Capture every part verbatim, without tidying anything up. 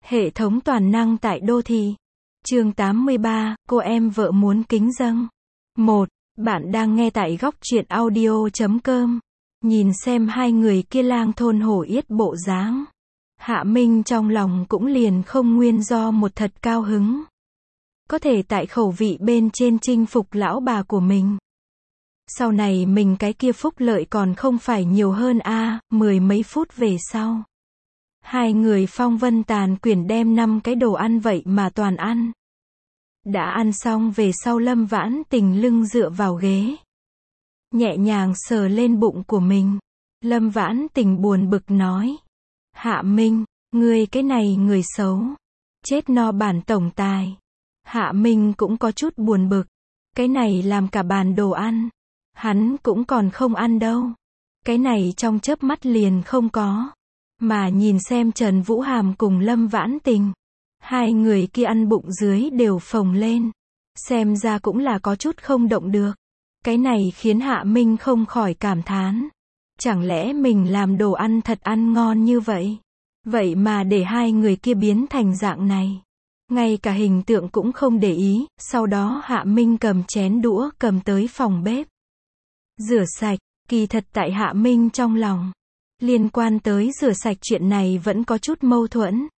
Hệ thống toàn năng tại đô thị. Chương tám mươi ba, cô em vợ muốn kính dâng. một. Bạn đang nghe tại góc truyện audio chấm com. Nhìn xem hai người kia lang thôn hổ yết bộ dáng. Hạ Minh trong lòng cũng liền không nguyên do một thật cao hứng. Có thể tại khẩu vị bên trên chinh phục lão bà của mình. Sau này mình cái kia phúc lợi còn không phải nhiều hơn a à, mười mấy phút về sau. Hai người phong vân tàn quyển đem năm cái đồ ăn vậy mà toàn ăn. Đã ăn xong về sau Lâm Vãn Tình lưng dựa vào ghế. Nhẹ nhàng sờ lên bụng của mình. Lâm Vãn Tình buồn bực nói. Hạ Minh, ngươi cái này người xấu. Chết no bản tổng tài. Hạ Minh cũng có chút buồn bực. Cái này làm cả bàn đồ ăn. Hắn cũng còn không ăn đâu. Cái này trong chớp mắt liền không có. Mà nhìn xem Trần Vũ Hàm cùng Lâm Vãn Tình. Hai người kia ăn bụng dưới đều phồng lên. Xem ra cũng là có chút không động được. Cái này khiến Hạ Minh không khỏi cảm thán. Chẳng lẽ mình làm đồ ăn thật ăn ngon như vậy? Vậy mà để hai người kia biến thành dạng này. Ngay cả hình tượng cũng không để ý. Sau đó Hạ Minh cầm chén đũa cầm tới phòng bếp. Rửa sạch, kỳ thật tại Hạ Minh trong lòng. Liên quan tới rửa sạch chuyện này vẫn có chút mâu thuẫn.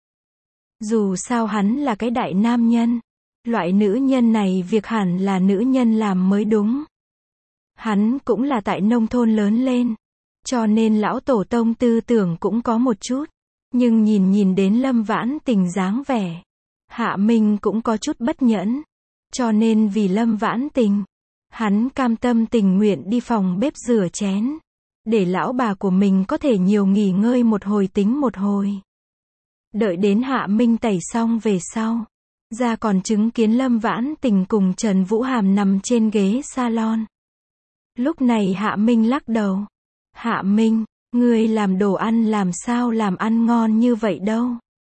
Dù sao hắn là cái đại nam nhân. Loại nữ nhân này việc hẳn là nữ nhân làm mới đúng. Hắn cũng là tại nông thôn lớn lên. Cho nên lão tổ tông tư tưởng cũng có một chút. Nhưng nhìn nhìn đến Lâm Vãn Tình dáng vẻ. Hạ Minh cũng có chút bất nhẫn. Cho nên vì Lâm Vãn Tình. Hắn cam tâm tình nguyện đi phòng bếp rửa chén. Để lão bà của mình có thể nhiều nghỉ ngơi một hồi tính một hồi. Đợi đến Hạ Minh tẩy xong về sau. Ra còn chứng kiến Lâm Vãn Tình cùng Trần Vũ Hàm nằm trên ghế salon. Lúc này Hạ Minh lắc đầu. Hạ Minh, ngươi làm đồ ăn làm sao làm ăn ngon như vậy đâu.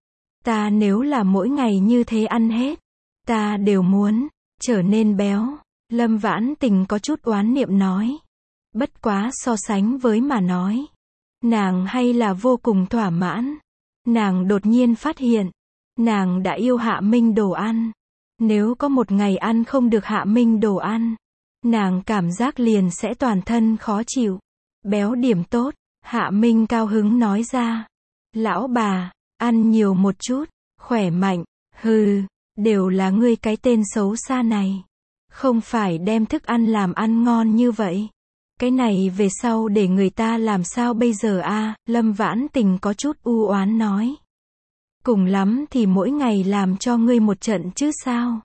Ta nếu là mỗi ngày như thế ăn hết. Ta đều muốn trở nên béo. Lâm Vãn Tình có chút oán niệm nói. Bất quá so sánh với mà nói. Nàng hay là vô cùng thỏa mãn. Nàng đột nhiên phát hiện. Nàng đã yêu Hạ Minh đồ ăn. Nếu có một ngày ăn không được Hạ Minh đồ ăn. Nàng cảm giác liền sẽ toàn thân khó chịu. Béo điểm tốt. Hạ Minh cao hứng nói ra. Lão bà, ăn nhiều một chút. Khỏe mạnh. Hừ, đều là ngươi cái tên xấu xa này. Không phải đem thức ăn làm ăn ngon như vậy. Cái này về sau để người ta làm sao bây giờ a à? Lâm Vãn Tình có chút u oán nói. Cùng lắm thì mỗi ngày làm cho ngươi một trận chứ sao.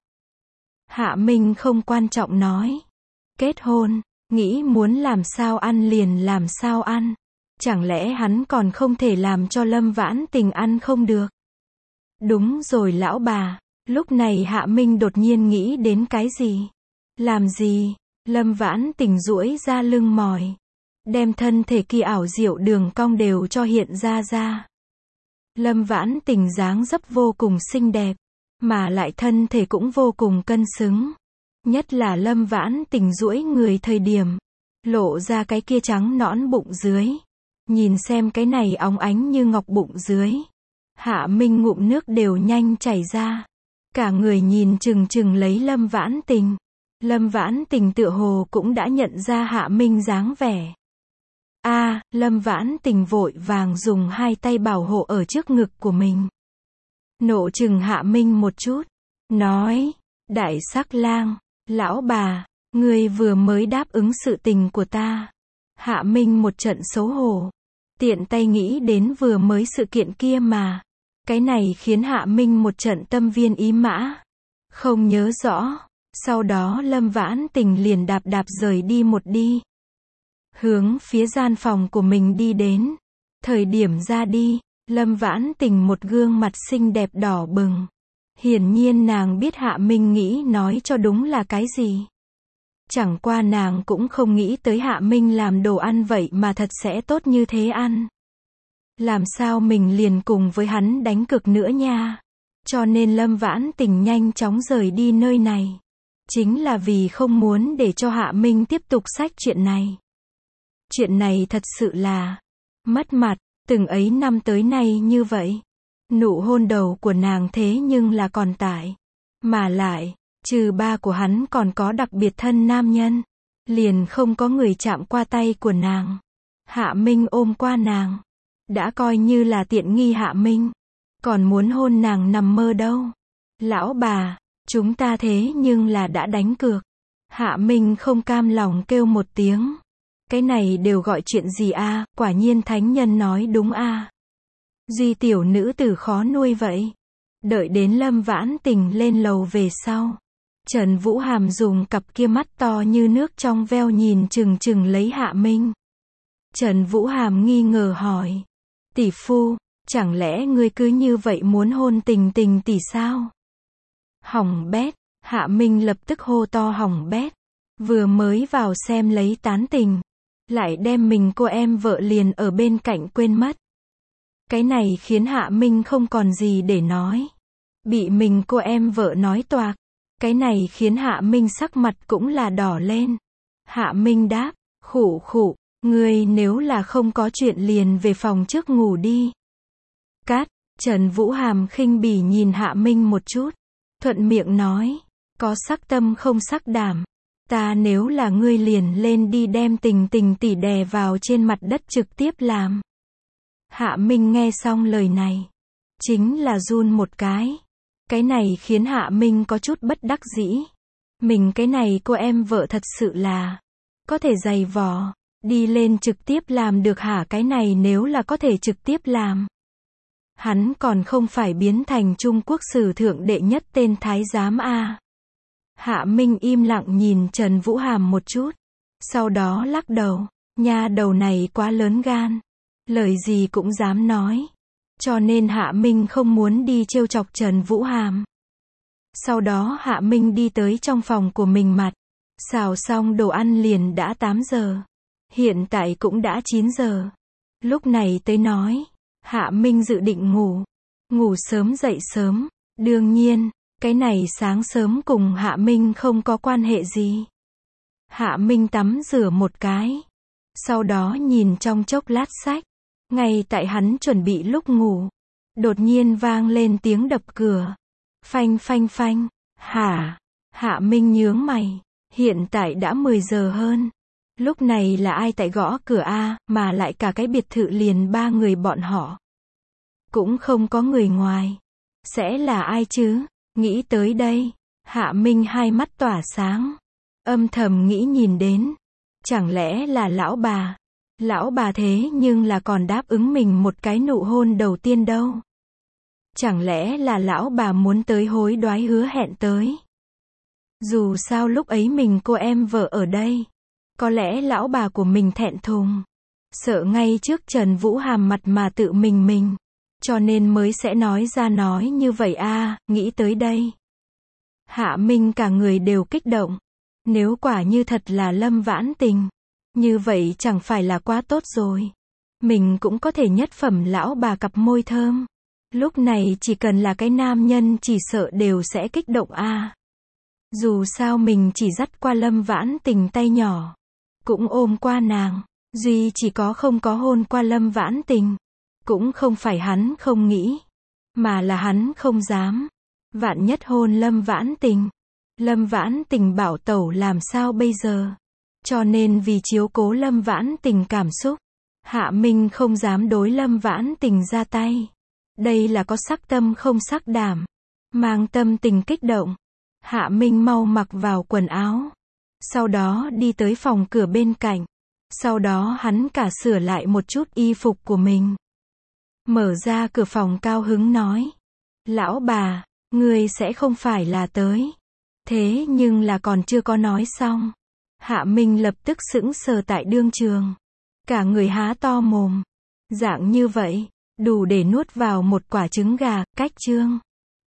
Hạ Minh không quan trọng nói. Kết hôn, nghĩ muốn làm sao ăn liền làm sao ăn. Chẳng lẽ hắn còn không thể làm cho Lâm Vãn Tình ăn không được. Đúng rồi lão bà. Lúc này Hạ Minh đột nhiên nghĩ đến cái gì. Làm gì? Lâm Vãn Tình duỗi ra lưng mỏi. Đem thân thể kỳ ảo diệu đường cong đều cho hiện ra ra. Lâm Vãn Tình dáng dấp vô cùng xinh đẹp. Mà lại thân thể cũng vô cùng cân xứng. Nhất là Lâm Vãn Tình duỗi người thời điểm. Lộ ra cái kia trắng nõn bụng dưới. Nhìn xem cái này óng ánh như ngọc bụng dưới. Hạ Minh ngụm nước đều nhanh chảy ra. Cả người nhìn chừng chừng lấy Lâm Vãn Tình. Lâm Vãn Tình tựa hồ cũng đã nhận ra Hạ Minh dáng vẻ. A, à, Lâm Vãn Tình vội vàng dùng hai tay bảo hộ ở trước ngực của mình. Nộ chừng Hạ Minh một chút. Nói, đại sắc lang, lão bà, ngươi vừa mới đáp ứng sự tình của ta. Hạ Minh một trận xấu hổ. Tiện tay nghĩ đến vừa mới sự kiện kia mà. Cái này khiến Hạ Minh một trận tâm viên ý mã. Không nhớ rõ. Sau đó Lâm Vãn Tình liền đạp đạp rời đi một đi. Hướng phía gian phòng của mình đi đến. Thời điểm ra đi, Lâm Vãn Tình một gương mặt xinh đẹp đỏ bừng. Hiển nhiên nàng biết Hạ Minh nghĩ nói cho đúng là cái gì. Chẳng qua nàng cũng không nghĩ tới Hạ Minh làm đồ ăn vậy mà thật sẽ tốt như thế ăn. Làm sao mình liền cùng với hắn đánh cược nữa nha. Cho nên Lâm Vãn Tình nhanh chóng rời đi nơi này. Chính là vì không muốn để cho Hạ Minh tiếp tục xách chuyện này. Chuyện này thật sự là mất mặt, từng ấy năm tới nay như vậy. Nụ hôn đầu của nàng thế nhưng là còn tại. Mà lại, trừ ba của hắn còn có đặc biệt thân nam nhân. Liền không có người chạm qua tay của nàng. Hạ Minh ôm qua nàng. Đã coi như là tiện nghi Hạ Minh. Còn muốn hôn nàng nằm mơ đâu. Lão bà, chúng ta thế nhưng là đã đánh cược. Hạ Minh không cam lòng kêu một tiếng. Cái này đều gọi chuyện gì a, quả nhiên thánh nhân nói đúng a. Duy tiểu nữ tử khó nuôi vậy. Đợi đến Lâm Vãn Tình lên lầu về sau. Trần Vũ Hàm dùng cặp kia mắt to như nước trong veo nhìn chừng chừng lấy Hạ Minh. Trần Vũ Hàm nghi ngờ hỏi. Tỷ phu, chẳng lẽ ngươi cứ như vậy muốn hôn Tình Tình tỷ sao? Hỏng bét, Hạ Minh lập tức hô to hỏng bét. Vừa mới vào xem lấy tán tình. Lại đem mình cô em vợ liền ở bên cạnh quên mất. Cái này khiến Hạ Minh không còn gì để nói. Bị mình cô em vợ nói toạc. Cái này khiến Hạ Minh sắc mặt cũng là đỏ lên. Hạ Minh đáp, khụ khụ, ngươi nếu là không có chuyện liền về phòng trước ngủ đi. Cát, Trần Vũ Hàm khinh bỉ nhìn Hạ Minh một chút. Thuận miệng nói, có sắc tâm không sắc đảm. Ta nếu là ngươi liền lên đi đem Tình Tình tỷ đè vào trên mặt đất trực tiếp làm. Hạ Minh nghe xong lời này. Chính là run một cái. Cái này khiến Hạ Minh có chút bất đắc dĩ. Mình cái này cô em vợ thật sự là có thể giày vò, đi lên trực tiếp làm được hả? Cái này nếu là có thể trực tiếp làm, hắn còn không phải biến thành Trung Quốc sử thượng đệ nhất tên thái giám a. Hạ Minh im lặng nhìn Trần Vũ Hàm một chút, sau đó lắc đầu, nha đầu này quá lớn gan, lời gì cũng dám nói. Cho nên Hạ Minh không muốn đi trêu chọc Trần Vũ Hàm. Sau đó Hạ Minh đi tới trong phòng của mình mặt. Xào xong đồ ăn liền đã tám giờ. Hiện tại cũng đã chín giờ. Lúc này tới nói, Hạ Minh dự định ngủ. Ngủ sớm dậy sớm. Đương nhiên, cái này sáng sớm cùng Hạ Minh không có quan hệ gì. Hạ Minh tắm rửa một cái. Sau đó nhìn trong chốc lát sách. Ngay tại hắn chuẩn bị lúc ngủ, đột nhiên vang lên tiếng đập cửa. Phanh phanh phanh. Hả? Hạ Minh nhướng mày. Hiện tại đã mười giờ hơn. Lúc này là ai tại gõ cửa a, mà lại cả cái biệt thự liền ba người bọn họ. Cũng không có người ngoài. Sẽ là ai chứ? Nghĩ tới đây, Hạ Minh hai mắt tỏa sáng. Âm thầm nghĩ nhìn đến. Chẳng lẽ là lão bà? Lão bà thế nhưng là còn đáp ứng mình một cái nụ hôn đầu tiên đâu. Chẳng lẽ là lão bà muốn tới hối đoái hứa hẹn tới. Dù sao lúc ấy mình cô em vợ ở đây. Có lẽ lão bà của mình thẹn thùng. Sợ ngay trước Trần Vũ Hàm mặt mà tự mình mình. Cho nên mới sẽ nói ra nói như vậy a. Nghĩ tới đây. Hạ Minh cả người đều kích động. Nếu quả như thật là Lâm Vãn Tình. Như vậy chẳng phải là quá tốt rồi. Mình cũng có thể nhất phẩm lão bà cặp môi thơm. Lúc này chỉ cần là cái nam nhân chỉ sợ đều sẽ kích động a. Dù sao mình chỉ dắt qua Lâm Vãn Tình tay nhỏ. Cũng ôm qua nàng. Duy chỉ có không có hôn qua Lâm Vãn Tình. Cũng không phải hắn không nghĩ. Mà là hắn không dám. Vạn nhất hôn Lâm Vãn Tình. Lâm Vãn Tình bảo tẩu làm sao bây giờ? Cho nên vì chiếu cố Lâm Vãn Tình cảm xúc, Hạ Minh không dám đối Lâm Vãn Tình ra tay. Đây là có sắc tâm không sắc đảm. Mang tâm tình kích động. Hạ Minh mau mặc vào quần áo. Sau đó đi tới phòng cửa bên cạnh. Sau đó hắn cả sửa lại một chút y phục của mình. Mở ra cửa phòng cao hứng nói. Lão bà, ngươi sẽ không phải là tới. Thế nhưng là còn chưa có nói xong. Hạ Minh lập tức sững sờ tại đương trường. Cả người há to mồm. Dạng như vậy, đủ để nuốt vào một quả trứng gà, cách chương.